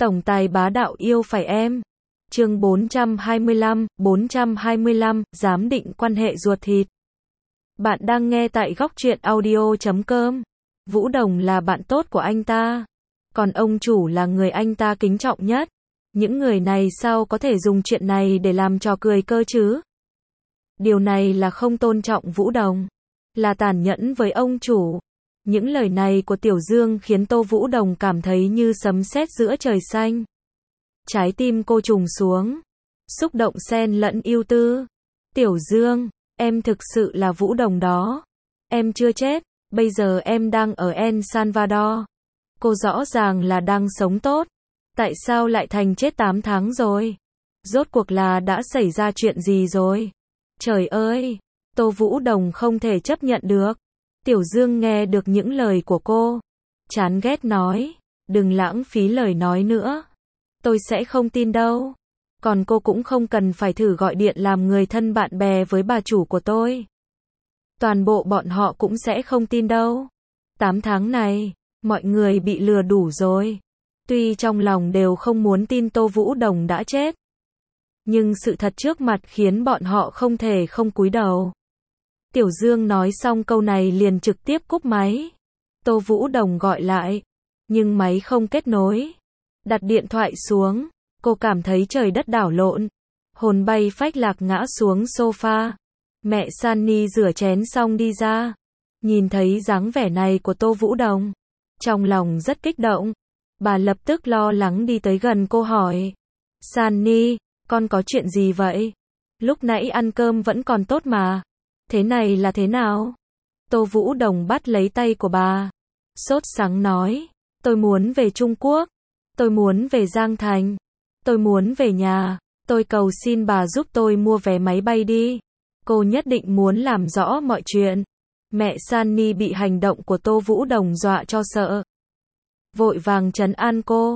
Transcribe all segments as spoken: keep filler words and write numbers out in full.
Tổng tài bá đạo yêu phải em. Chương bốn trăm hai mươi lăm, bốn trăm hai mươi lăm, giám định quan hệ ruột thịt. Bạn đang nghe tại góc truyện audio chấm com. Vũ Đồng là bạn tốt của anh ta. Còn ông chủ là người anh ta kính trọng nhất. Những người này sao có thể dùng chuyện này để làm trò cười cơ chứ? Điều này là không tôn trọng Vũ Đồng. Là tàn nhẫn với ông chủ. Những lời này của Tiểu Dương khiến Tô Vũ Đồng cảm thấy như sấm sét giữa trời xanh. Trái tim cô trùng xuống. Xúc động xen lẫn ưu tư. Tiểu Dương, em thực sự là Vũ Đồng đó. Em chưa chết, bây giờ em đang ở El Salvador. Cô rõ ràng là đang sống tốt. Tại sao lại thành chết tám tháng rồi? Rốt cuộc là đã xảy ra chuyện gì rồi? Trời ơi! Tô Vũ Đồng không thể chấp nhận được. Tiểu Dương nghe được những lời của cô. Chán ghét nói. Đừng lãng phí lời nói nữa. Tôi sẽ không tin đâu. Còn cô cũng không cần phải thử gọi điện làm người thân bạn bè với bà chủ của tôi. Toàn bộ bọn họ cũng sẽ không tin đâu. Tám tháng này, mọi người bị lừa đủ rồi. Tuy trong lòng đều không muốn tin Tô Vũ Đồng đã chết. Nhưng sự thật trước mặt khiến bọn họ không thể không cúi đầu. Tiểu Dương nói xong câu này liền trực tiếp cúp máy. Tô Vũ Đồng gọi lại. Nhưng máy không kết nối. Đặt điện thoại xuống. Cô cảm thấy trời đất đảo lộn. Hồn bay phách lạc ngã xuống sofa. Mẹ Sunny rửa chén xong đi ra. Nhìn thấy dáng vẻ này của Tô Vũ Đồng. Trong lòng rất kích động. Bà lập tức lo lắng đi tới gần cô hỏi. Sunny, con có chuyện gì vậy? Lúc nãy ăn cơm vẫn còn tốt mà. Thế này là thế nào? Tô Vũ Đồng bắt lấy tay của bà. Sốt sắng nói. Tôi muốn về Trung Quốc. Tôi muốn về Giang Thành. Tôi muốn về nhà. Tôi cầu xin bà giúp tôi mua vé máy bay đi. Cô nhất định muốn làm rõ mọi chuyện. Mẹ Sunny bị hành động của Tô Vũ Đồng dọa cho sợ. Vội vàng trấn an cô.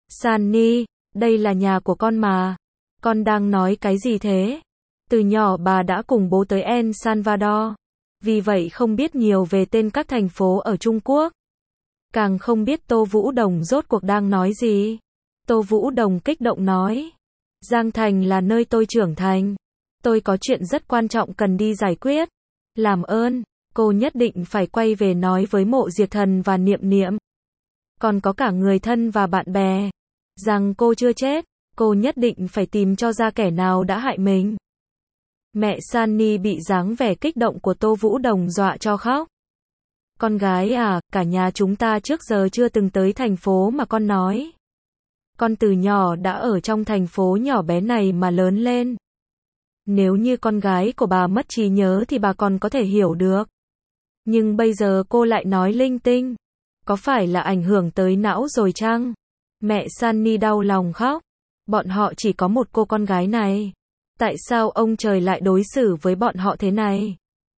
Sunny, đây là nhà của con mà. Con đang nói cái gì thế? Từ nhỏ bà đã cùng bố tới El Salvador. Vì vậy không biết nhiều về tên các thành phố ở Trung Quốc. Càng không biết Tô Vũ Đồng rốt cuộc đang nói gì. Tô Vũ Đồng kích động nói. Giang Thành là nơi tôi trưởng thành. Tôi có chuyện rất quan trọng cần đi giải quyết. Làm ơn, cô nhất định phải quay về nói với Mộ Diệt Thần và Niệm Niệm. Còn có cả người thân và bạn bè. Rằng cô chưa chết. Cô nhất định phải tìm cho ra kẻ nào đã hại mình. Mẹ Sunny bị dáng vẻ kích động của Tô Vũ Đồng dọa cho khóc. Con gái à, cả nhà chúng ta trước giờ chưa từng tới thành phố mà con nói. Con từ nhỏ đã ở trong thành phố nhỏ bé này mà lớn lên. Nếu như con gái của bà mất trí nhớ thì bà còn có thể hiểu được. Nhưng bây giờ cô lại nói linh tinh. Có phải là ảnh hưởng tới não rồi chăng? Mẹ Sunny đau lòng khóc. Bọn họ chỉ có một cô con gái này. Tại sao ông trời lại đối xử với bọn họ thế này?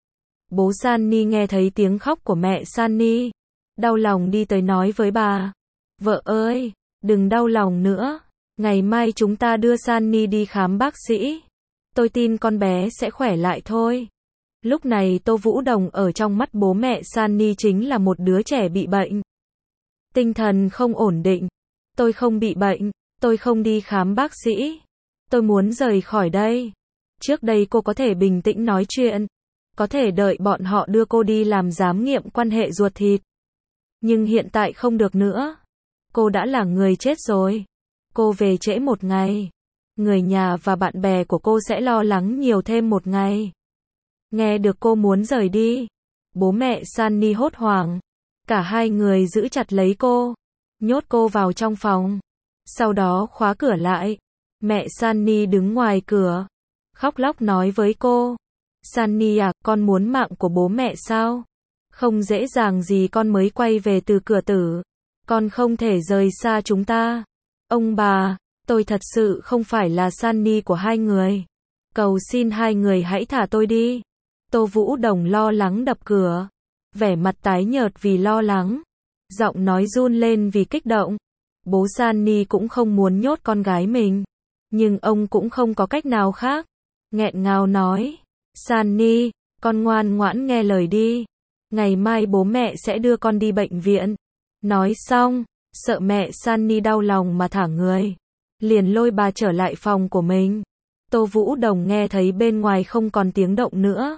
Bố Sunny nghe thấy tiếng khóc của mẹ Sunny. Đau lòng đi tới nói với bà. Vợ ơi, đừng đau lòng nữa. Ngày mai chúng ta đưa Sunny đi khám bác sĩ. Tôi tin con bé sẽ khỏe lại thôi. Lúc này Tô Vũ Đồng ở trong mắt bố mẹ Sunny chính là một đứa trẻ bị bệnh. Tinh thần không ổn định. Tôi không bị bệnh. Tôi không đi khám bác sĩ. Tôi muốn rời khỏi đây. Trước đây cô có thể bình tĩnh nói chuyện. Có thể đợi bọn họ đưa cô đi làm giám nghiệm quan hệ ruột thịt. Nhưng hiện tại không được nữa. Cô đã là người chết rồi. Cô về trễ một ngày. Người nhà và bạn bè của cô sẽ lo lắng nhiều thêm một ngày. Nghe được cô muốn rời đi. Bố mẹ Sunny hốt hoảng. Cả hai người giữ chặt lấy cô. Nhốt cô vào trong phòng. Sau đó khóa cửa lại. Mẹ Sunny đứng ngoài cửa. Khóc lóc nói với cô. Sunny à, con muốn mạng của bố mẹ sao? Không dễ dàng gì con mới quay về từ cửa tử. Con không thể rời xa chúng ta. Ông bà, tôi thật sự không phải là Sunny của hai người. Cầu xin hai người hãy thả tôi đi. Tô Vũ Đồng lo lắng đập cửa. Vẻ mặt tái nhợt vì lo lắng. Giọng nói run lên vì kích động. Bố Sunny cũng không muốn nhốt con gái mình. Nhưng ông cũng không có cách nào khác. Nghẹn ngào nói. Sunny, con ngoan ngoãn nghe lời đi. Ngày mai bố mẹ sẽ đưa con đi bệnh viện. Nói xong, sợ mẹ Sunny đau lòng mà thả người. Liền lôi bà trở lại phòng của mình. Tô Vũ Đồng nghe thấy bên ngoài không còn tiếng động nữa.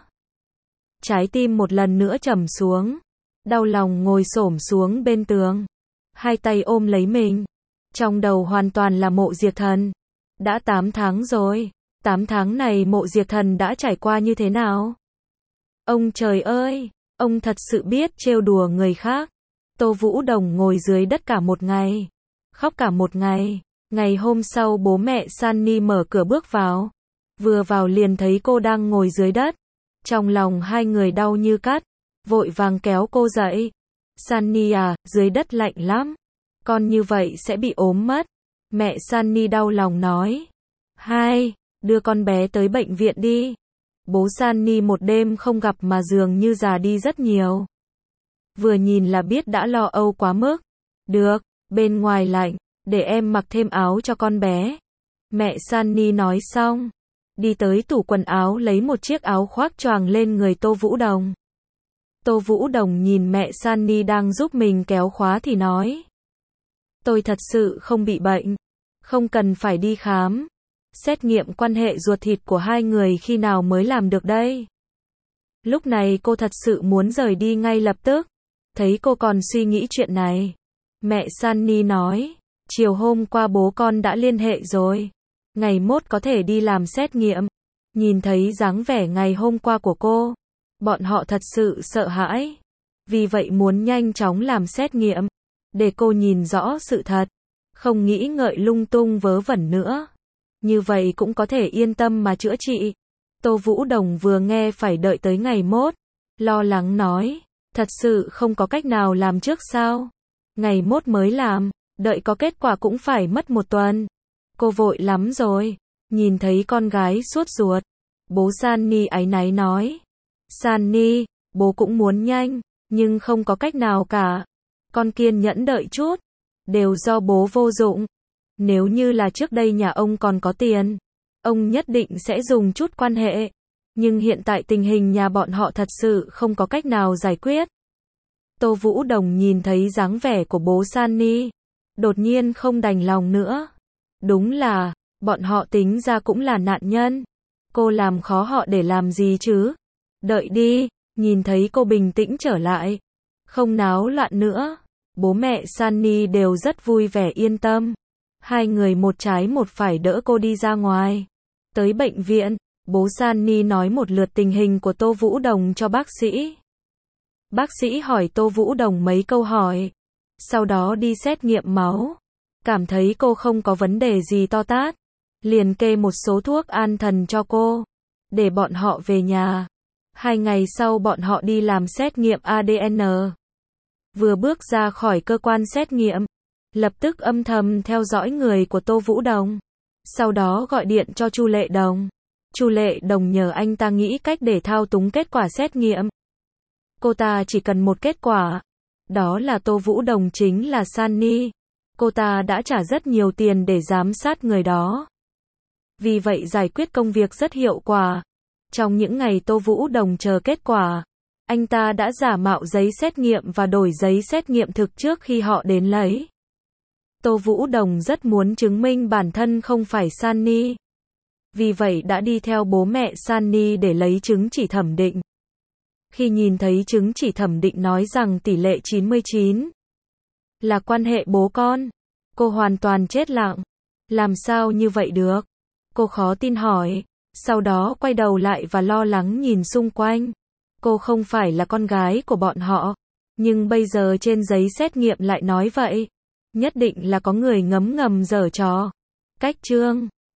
Trái tim một lần nữa trầm xuống. Đau lòng ngồi xổm xuống bên tường. Hai tay ôm lấy mình. Trong đầu hoàn toàn là Mộ Diệp Thần. Đã tám tháng rồi. tám tháng này Mộ Diệp Thần đã trải qua như thế nào? Ông trời ơi! Ông thật sự biết trêu đùa người khác. Tô Vũ Đồng ngồi dưới đất cả một ngày. Khóc cả một ngày. Ngày hôm sau bố mẹ Sunny mở cửa bước vào. Vừa vào liền thấy cô đang ngồi dưới đất. Trong lòng hai người đau như cắt. Vội vàng kéo cô dậy. Sunny à, dưới đất lạnh lắm. Con như vậy sẽ bị ốm mất. Mẹ Sunny đau lòng nói. Hai, đưa con bé tới bệnh viện đi. Bố Sunny một đêm không gặp mà dường như già đi rất nhiều. Vừa nhìn là biết đã lo âu quá mức. Được, bên ngoài lạnh, để em mặc thêm áo cho con bé. Mẹ Sunny nói xong. Đi tới tủ quần áo lấy một chiếc áo khoác choàng lên người Tô Vũ Đồng. Tô Vũ Đồng nhìn mẹ Sunny đang giúp mình kéo khóa thì nói. Tôi thật sự không bị bệnh. Không cần phải đi khám. Xét nghiệm quan hệ ruột thịt của hai người khi nào mới làm được đây? Lúc này cô thật sự muốn rời đi ngay lập tức. Thấy cô còn suy nghĩ chuyện này. Mẹ Sunny nói. Chiều hôm qua bố con đã liên hệ rồi. Ngày mốt có thể đi làm xét nghiệm. Nhìn thấy dáng vẻ ngày hôm qua của cô. Bọn họ thật sự sợ hãi. Vì vậy muốn nhanh chóng làm xét nghiệm. Để cô nhìn rõ sự thật. Không nghĩ ngợi lung tung vớ vẩn nữa. Như vậy cũng có thể yên tâm mà chữa trị. Tô Vũ Đồng vừa nghe phải đợi tới ngày mốt. Lo lắng nói. Thật sự không có cách nào làm trước sao? Ngày mốt mới làm. Đợi có kết quả cũng phải mất một tuần. Cô vội lắm rồi. Nhìn thấy con gái sốt ruột. Bố Sunny áy náy nói. Sunny, bố cũng muốn nhanh. Nhưng không có cách nào cả. Con kiên nhẫn đợi chút. Đều do bố vô dụng. Nếu như là trước đây nhà ông còn có tiền. Ông nhất định sẽ dùng chút quan hệ. Nhưng hiện tại tình hình nhà bọn họ thật sự không có cách nào giải quyết. Tô Vũ Đồng nhìn thấy dáng vẻ của bố Sunny. Đột nhiên không đành lòng nữa. Đúng là, bọn họ tính ra cũng là nạn nhân. Cô làm khó họ để làm gì chứ? Đợi đi, nhìn thấy cô bình tĩnh trở lại. Không náo loạn nữa. Bố mẹ Sunny đều rất vui vẻ yên tâm. Hai người một trái một phải đỡ cô đi ra ngoài. Tới bệnh viện, bố Sunny nói một lượt tình hình của Tô Vũ Đồng cho bác sĩ. Bác sĩ hỏi Tô Vũ Đồng mấy câu hỏi. Sau đó đi xét nghiệm máu. Cảm thấy cô không có vấn đề gì to tát. Liền kê một số thuốc an thần cho cô. Để bọn họ về nhà. Hai ngày sau bọn họ đi làm xét nghiệm a đê en. Vừa bước ra khỏi cơ quan xét nghiệm. Lập tức âm thầm theo dõi người của Tô Vũ Đồng. Sau đó gọi điện cho Chu Lệ Đồng. Chu Lệ Đồng nhờ anh ta nghĩ cách để thao túng kết quả xét nghiệm. Cô ta chỉ cần một kết quả. Đó là Tô Vũ Đồng chính là Sunny. Cô ta đã trả rất nhiều tiền để giám sát người đó. Vì vậy giải quyết công việc rất hiệu quả. Trong những ngày Tô Vũ Đồng chờ kết quả, anh ta đã giả mạo giấy xét nghiệm và đổi giấy xét nghiệm thực trước khi họ đến lấy. Tô Vũ Đồng rất muốn chứng minh bản thân không phải Sunny. Vì vậy đã đi theo bố mẹ Sunny để lấy chứng chỉ thẩm định. Khi nhìn thấy chứng chỉ thẩm định nói rằng tỷ lệ chín mươi chín là quan hệ bố con, cô hoàn toàn chết lặng. Làm sao như vậy được? Cô khó tin hỏi, sau đó quay đầu lại và lo lắng nhìn xung quanh. Cô không phải là con gái của bọn họ, nhưng bây giờ trên giấy xét nghiệm lại nói vậy. Nhất định là có người ngấm ngầm giở trò. Cách chương